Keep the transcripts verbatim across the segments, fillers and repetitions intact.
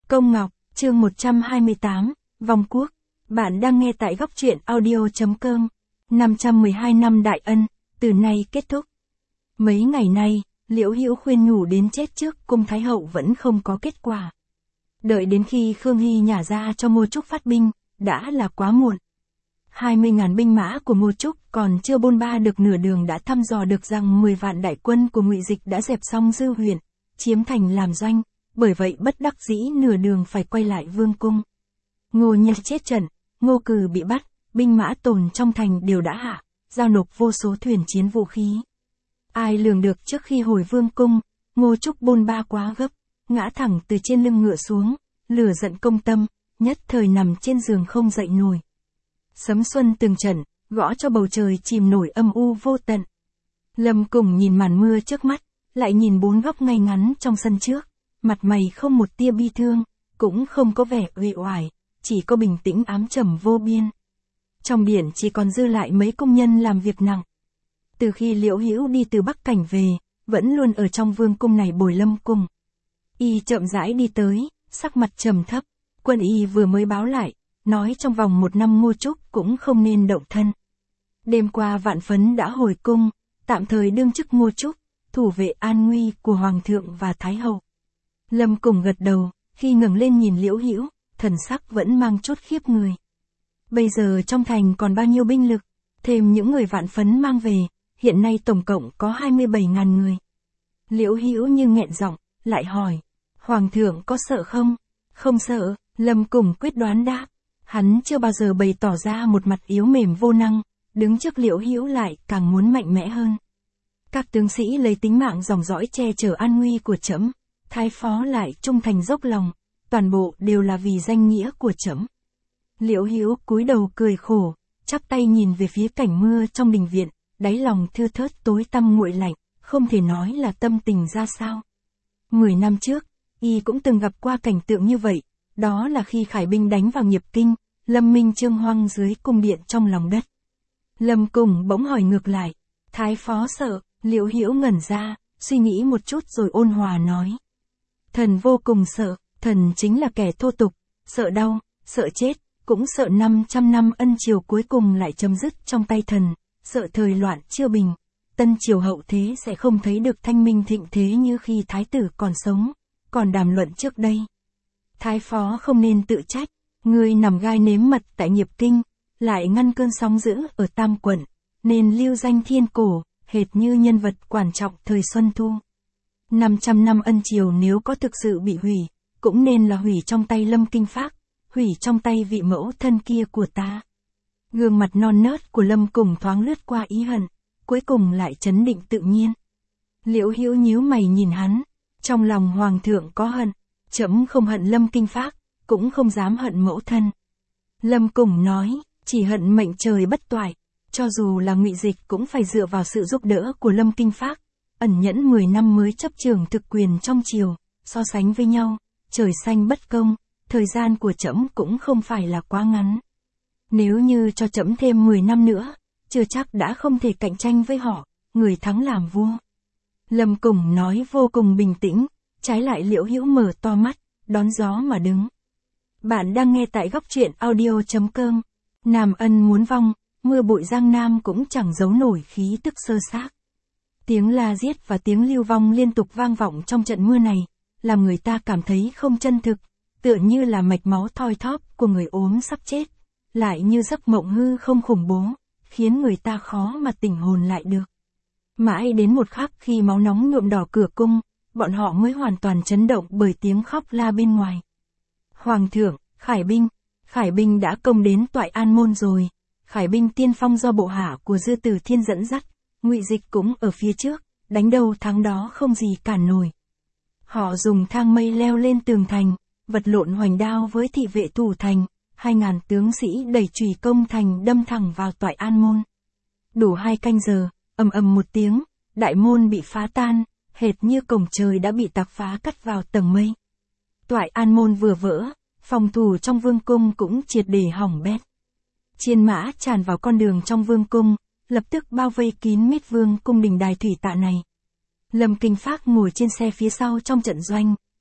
Công Ngọc, chương một trăm hai mươi tám, Vong Quốc. Bạn đang nghe tại góc truyện audio.com. năm trăm mười hai năm đại ân, từ nay kết thúc. Mấy ngày nay, Liễu Hữu khuyên nhủ đến chết trước cung Thái Hậu vẫn không có kết quả. Đợi đến khi Khương Hy nhả ra cho Ngô Trúc phát binh, đã là quá muộn. hai mươi ngàn binh mã của Ngô Trúc còn chưa bôn ba được nửa đường đã thăm dò được rằng mười vạn đại quân của Ngụy Dịch đã dẹp xong Dư huyện, chiếm thành làm doanh, bởi vậy bất đắc dĩ nửa đường phải quay lại vương cung. Ngô Nhạc chết trận, Ngô Cừ bị bắt, binh mã tồn trong thành đều đã hạ, giao nộp vô số thuyền chiến vũ khí. Ai lường được trước khi hồi vương cung, Ngô Trúc bôn ba quá gấp, ngã thẳng từ trên lưng ngựa xuống, lửa giận công tâm, nhất thời nằm trên giường không dậy nổi. Sấm xuân từng trận, gõ cho bầu trời chìm nổi âm u vô tận. Lâm Cùng nhìn màn mưa trước mắt, lại nhìn bốn góc ngay ngắn trong sân trước, mặt mày không một tia bi thương, cũng không có vẻ uể oải, chỉ có bình tĩnh ám trầm vô biên. Trong biển chỉ còn dư lại mấy công nhân làm việc nặng. Từ khi Liễu Hữu đi từ Bắc Cảnh về, vẫn luôn ở trong vương cung này bồi Lâm Cùng. Y chậm rãi đi tới, sắc mặt trầm thấp, quân y vừa mới báo lại, nói trong vòng một năm Ngô Trúc cũng không nên động thân. Đêm qua Vạn Phấn đã hồi cung, tạm thời đương chức Ngô Trúc, thủ vệ an nguy của Hoàng thượng và Thái Hậu. Lâm Cùng gật đầu, khi ngẩng lên nhìn Liễu Hữu, thần sắc vẫn mang chút khiếp người. Bây giờ trong thành còn bao nhiêu binh lực, thêm những người Vạn Phấn mang về, hiện nay tổng cộng có hai mươi bảy ngàn người. Liễu Hữu như nghẹn giọng, lại hỏi, Hoàng thượng có sợ không? Không sợ, Lâm Cùng quyết đoán đáp. Hắn chưa bao giờ bày tỏ ra một mặt yếu mềm vô năng, đứng trước Liễu Hữu lại càng muốn mạnh mẽ hơn. Các tướng sĩ lấy tính mạng dòng dõi che chở an nguy của trẫm, thái phó lại trung thành dốc lòng, toàn bộ đều là vì danh nghĩa của trẫm. Liễu Hữu cúi đầu cười khổ, chắp tay nhìn về phía cảnh mưa trong đình viện, đáy lòng thưa thớt tối tăm nguội lạnh, không thể nói là tâm tình ra sao. Mười năm trước, y cũng từng gặp qua cảnh tượng như vậy, đó là khi khải binh đánh vào Nghiệp Kinh, Lâm Minh Trương hoang dưới cung điện trong lòng đất. Lâm Cùng bỗng hỏi ngược lại, thái phó sợ? Liễu Hữu ngẩn ra, suy nghĩ một chút rồi ôn hòa nói. Thần vô cùng sợ, thần chính là kẻ thô tục, sợ đau, sợ chết, cũng sợ năm trăm năm ân triều cuối cùng lại chấm dứt trong tay thần, sợ thời loạn chưa bình, tân triều hậu thế sẽ không thấy được thanh minh thịnh thế như khi thái tử còn sống, còn đàm luận trước đây. Thái phó không nên tự trách, người nằm gai nếm mật tại Nghiệp Kinh, lại ngăn cơn sóng dữ ở Tam Quận, nên lưu danh thiên cổ, hệt như nhân vật quan trọng thời Xuân Thu. năm trăm năm ân triều nếu có thực sự bị hủy, cũng nên là hủy trong tay Lâm Kinh Phác, hủy trong tay vị mẫu thân kia của ta. Gương mặt non nớt của Lâm Cùng thoáng lướt qua ý hận, cuối cùng lại trấn định tự nhiên. Liễu Hữu nhíu mày nhìn hắn, trong lòng Hoàng thượng có hận, trẫm không hận Lâm Kinh Phác, cũng không dám hận mẫu thân. Lâm Cùng nói, chỉ hận mệnh trời bất toại, cho dù là Ngụy Dịch cũng phải dựa vào sự giúp đỡ của Lâm Kinh Phác, ẩn nhẫn mười năm mới chấp trường thực quyền trong triều, so sánh với nhau, trời xanh bất công, thời gian của trẫm cũng không phải là quá ngắn. Nếu như cho trẫm thêm mười năm nữa, chưa chắc đã không thể cạnh tranh với họ, người thắng làm vua. Lâm Cùng nói vô cùng bình tĩnh, trái lại Liễu Hữu mở to mắt, đón gió mà đứng. Bạn đang nghe tại góc truyện audio.com. Nam ân muốn vong, mưa bụi Giang Nam cũng chẳng giấu nổi khí tức sơ xác. Tiếng la giết và tiếng lưu vong liên tục vang vọng trong trận mưa này, làm người ta cảm thấy không chân thực, tựa như là mạch máu thoi thóp của người ốm sắp chết, lại như giấc mộng hư không khủng bố, khiến người ta khó mà tỉnh hồn lại được. Mãi đến một khắc khi máu nóng nhuộm đỏ cửa cung, bọn họ mới hoàn toàn chấn động bởi tiếng khóc la bên ngoài. Hoàng thượng, khải binh, khải binh đã công đến Toại An Môn rồi. Khải binh tiên phong do bộ hạ của Dư Tử Thiên dẫn dắt, Ngụy Dịch cũng ở phía trước, đánh đâu thắng đó không gì cản nổi. Họ dùng thang mây leo lên tường thành, vật lộn hoành đao với thị vệ thủ thành, hai ngàn tướng sĩ đẩy chùy công thành đâm thẳng vào Toại An Môn. Đủ hai canh giờ, ầm ầm một tiếng, đại môn bị phá tan, hệt như cổng trời đã bị tạc phá cắt vào tầng mây. Toại An Môn vừa vỡ, phòng thủ trong vương cung cũng triệt để hỏng bét. Chiến mã tràn vào con đường trong vương cung, lập tức bao vây kín mít vương cung đình đài thủy tạ này. Lâm Kinh Phác ngồi trên xe phía sau trong trận doanh,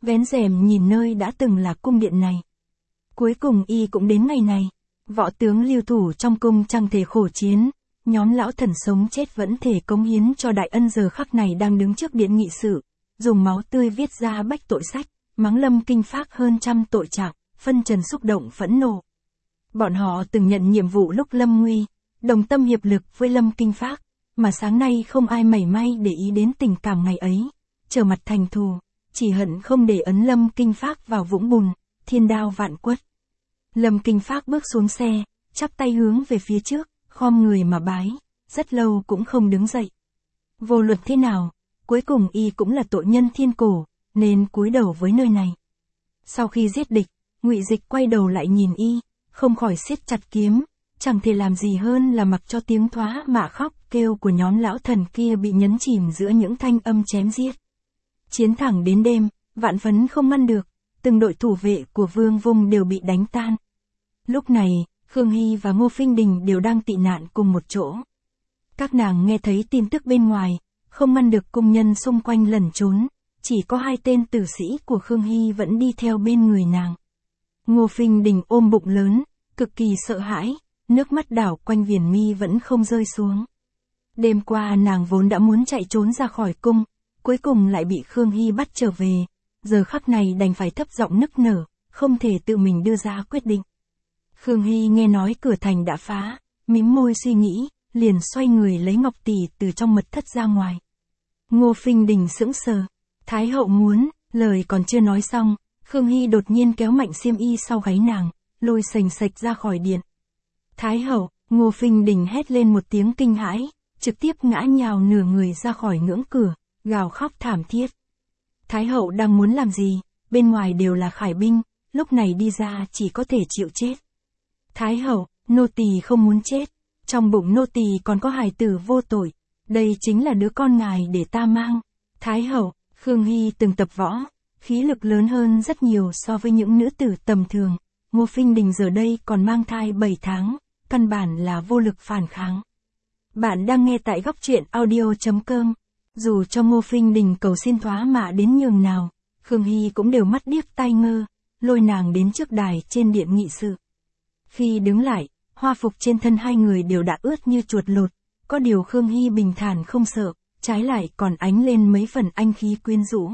vén rèm nhìn nơi đã từng là cung điện này. Cuối cùng y cũng đến ngày này, võ tướng lưu thủ trong cung chẳng thể khổ chiến, nhóm lão thần sống chết vẫn thể cống hiến cho đại ân giờ khắc này đang đứng trước điện nghị sự, dùng máu tươi viết ra bách tội sách, mắng Lâm Kinh Phác hơn trăm tội trạng, phân trần xúc động phẫn nộ. Bọn họ từng nhận nhiệm vụ lúc lâm nguy, đồng tâm hiệp lực với Lâm Kinh Phác, mà sáng nay không ai mảy may để ý đến tình cảm ngày ấy, trở mặt thành thù, chỉ hận không để ấn Lâm Kinh Phác vào vũng bùn, thiên đao vạn quất. Lâm Kinh Phác bước xuống xe, chắp tay hướng về phía trước, khom người mà bái, rất lâu cũng không đứng dậy. Vô luận thế nào, cuối cùng y cũng là tội nhân thiên cổ, nên cúi đầu với nơi này. Sau khi giết địch, Ngụy Dịch quay đầu lại nhìn y, không khỏi siết chặt kiếm, chẳng thể làm gì hơn là mặc cho tiếng thoá mạ khóc kêu của nhóm lão thần kia bị nhấn chìm giữa những thanh âm chém giết. Chiến thẳng đến đêm, vạn phấn không ngăn được, từng đội thủ vệ của Vương Vung đều bị đánh tan. Lúc này, Khương Hy và Ngô Phinh Đình đều đang tị nạn cùng một chỗ. Các nàng nghe thấy tin tức bên ngoài, không ngăn được cung nhân xung quanh lẩn trốn, chỉ có hai tên tử sĩ của Khương Hy vẫn đi theo bên người nàng. Ngô Phinh Đình ôm bụng lớn, cực kỳ sợ hãi, nước mắt đảo quanh viền mi vẫn không rơi xuống. Đêm qua nàng vốn đã muốn chạy trốn ra khỏi cung, cuối cùng lại bị Khương Hy bắt trở về, giờ khắc này đành phải thấp giọng nức nở, không thể tự mình đưa ra quyết định. Khương Hy nghe nói cửa thành đã phá, mím môi suy nghĩ, liền xoay người lấy ngọc tỷ từ trong mật thất ra ngoài. Ngô Phinh Đình sững sờ, Thái hậu muốn, lời còn chưa nói xong, Khương Hy đột nhiên kéo mạnh xiêm y sau gáy nàng, lôi sành sạch ra khỏi điện. Thái hậu, Ngô Phinh Đình hét lên một tiếng kinh hãi, trực tiếp ngã nhào nửa người ra khỏi ngưỡng cửa, gào khóc thảm thiết. Thái hậu đang muốn làm gì, bên ngoài đều là khải binh, lúc này đi ra chỉ có thể chịu chết. Thái hậu, nô tỳ không muốn chết, trong bụng nô tỳ còn có hài tử vô tội, đây chính là đứa con ngài để ta mang. Thái hậu, Khương Hy từng tập võ, khí lực lớn hơn rất nhiều so với những nữ tử tầm thường, Ngô Phinh Đình giờ đây còn mang thai bảy tháng, căn bản là vô lực phản kháng. Bạn đang nghe tại góc truyện audio chấm com. Dù cho Ngô Phinh Đình cầu xin thoá mạ đến nhường nào, Khương Hy cũng đều mắt điếc tai ngơ, lôi nàng đến trước đài trên điện nghị sự. Khi đứng lại, hoa phục trên thân hai người đều đã ướt như chuột lột, có điều Khương Hy bình thản không sợ, trái lại còn ánh lên mấy phần anh khí quyến rũ.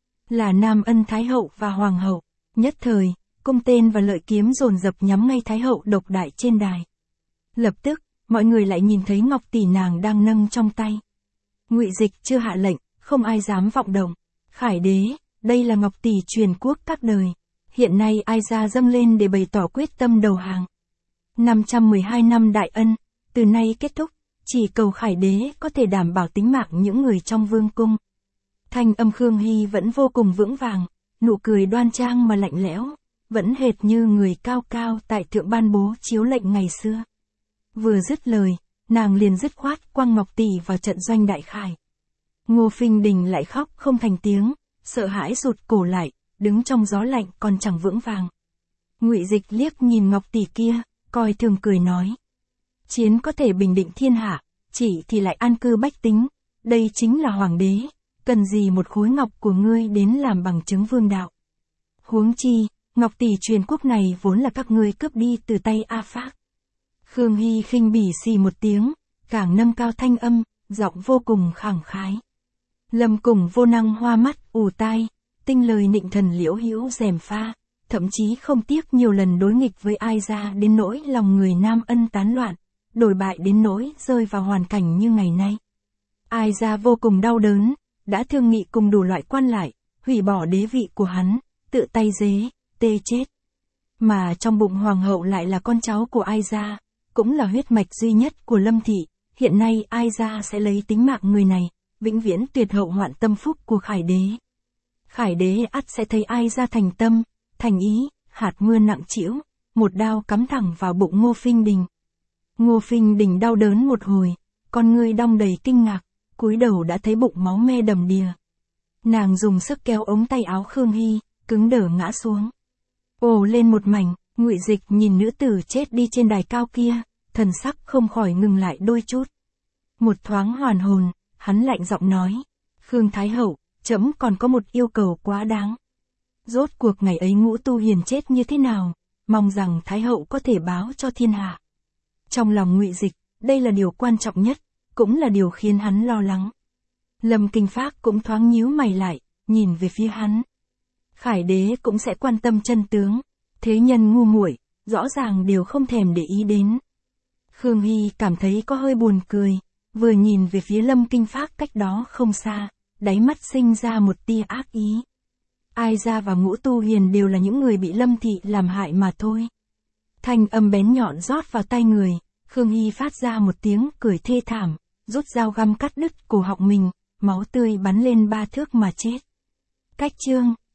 Là Nam Ân Thái hậu và Hoàng hậu, nhất thời, cung tên và lợi kiếm dồn dập nhắm ngay Thái hậu độc đại trên đài. Lập tức, mọi người lại nhìn thấy ngọc tỷ nàng đang nâng trong tay. Ngụy Dịch chưa hạ lệnh, không ai dám vọng động. Khải đế, đây là ngọc tỷ truyền quốc các đời. Hiện nay ai ra dâng lên để bày tỏ quyết tâm đầu hàng. năm trăm mười hai năm đại ân, từ nay kết thúc, chỉ cầu Khải đế có thể đảm bảo tính mạng những người trong vương cung. Thanh âm Khương Hy vẫn vô cùng vững vàng, nụ cười đoan trang mà lạnh lẽo, vẫn hệt như người cao cao tại thượng ban bố chiếu lệnh ngày xưa. Vừa dứt lời, nàng liền dứt khoát quăng ngọc tỷ vào trận doanh đại khải. Ngô Phinh Đình lại khóc không thành tiếng, sợ hãi rụt cổ lại, đứng trong gió lạnh còn chẳng vững vàng. Ngụy Dịch liếc nhìn ngọc tỷ kia, coi thường cười nói: chiến có thể bình định thiên hạ, chỉ thì lại an cư bách tính, đây chính là hoàng đế, cần gì một khối ngọc của ngươi đến làm bằng chứng vương đạo. Huống chi, ngọc tỷ truyền quốc này vốn là các ngươi cướp đi từ tay A Phác. Khương Hy khinh bỉ xì một tiếng, càng nâng cao thanh âm, giọng vô cùng khẳng khái. Lâm Cùng vô năng hoa mắt, ù tai, tinh lời nịnh thần liễu hữu gièm pha, thậm chí không tiếc nhiều lần đối nghịch với ai ra đến nỗi lòng người Nam Ân tán loạn, đổi bại đến nỗi rơi vào hoàn cảnh như ngày nay. Ai ra vô cùng đau đớn, đã thương nghị cùng đủ loại quan lại, hủy bỏ đế vị của hắn, tự tay dế, tê chết. Mà trong bụng hoàng hậu lại là con cháu của Ai gia, cũng là huyết mạch duy nhất của Lâm thị, hiện nay Ai gia sẽ lấy tính mạng người này, vĩnh viễn tuyệt hậu hoạn tâm phúc của Khải đế. Khải đế ắt sẽ thấy Ai gia thành tâm, thành ý, hạt mưa nặng trĩu, một đao cắm thẳng vào bụng Ngô Phinh Đình. Ngô Phinh Đình đau đớn một hồi, con ngươi đong đầy kinh ngạc, cúi đầu đã thấy bụng máu me đầm đìa. Nàng dùng sức kéo ống tay áo Khương Hy, cứng đờ ngã xuống. Ồ lên một mảnh, Ngụy Dịch nhìn nữ tử chết đi trên đài cao kia, thần sắc không khỏi ngừng lại đôi chút. Một thoáng hoàn hồn, hắn lạnh giọng nói: Khương Thái hậu, trẫm còn có một yêu cầu quá đáng. Rốt cuộc ngày ấy Ngũ Tu Hiền chết như thế nào, mong rằng Thái hậu có thể báo cho thiên hạ. Trong lòng Ngụy Dịch, đây là điều quan trọng nhất, cũng là điều khiến hắn lo lắng. Lâm Kinh Phác cũng thoáng nhíu mày lại, nhìn về phía hắn. Khải đế cũng sẽ quan tâm chân tướng, thế nhân ngu muội, rõ ràng đều không thèm để ý đến. Khương Hy cảm thấy có hơi buồn cười, vừa nhìn về phía Lâm Kinh Phác cách đó không xa, đáy mắt sinh ra một tia ác ý. Ai Ra và Ngũ Tu Hiền đều là những người bị Lâm thị làm hại mà thôi. Thanh âm bén nhọn rót vào tai người, Khương Hy phát ra một tiếng cười thê thảm, rút dao găm cắt đứt cổ họng mình, máu tươi bắn lên ba thước mà chết. Cách chương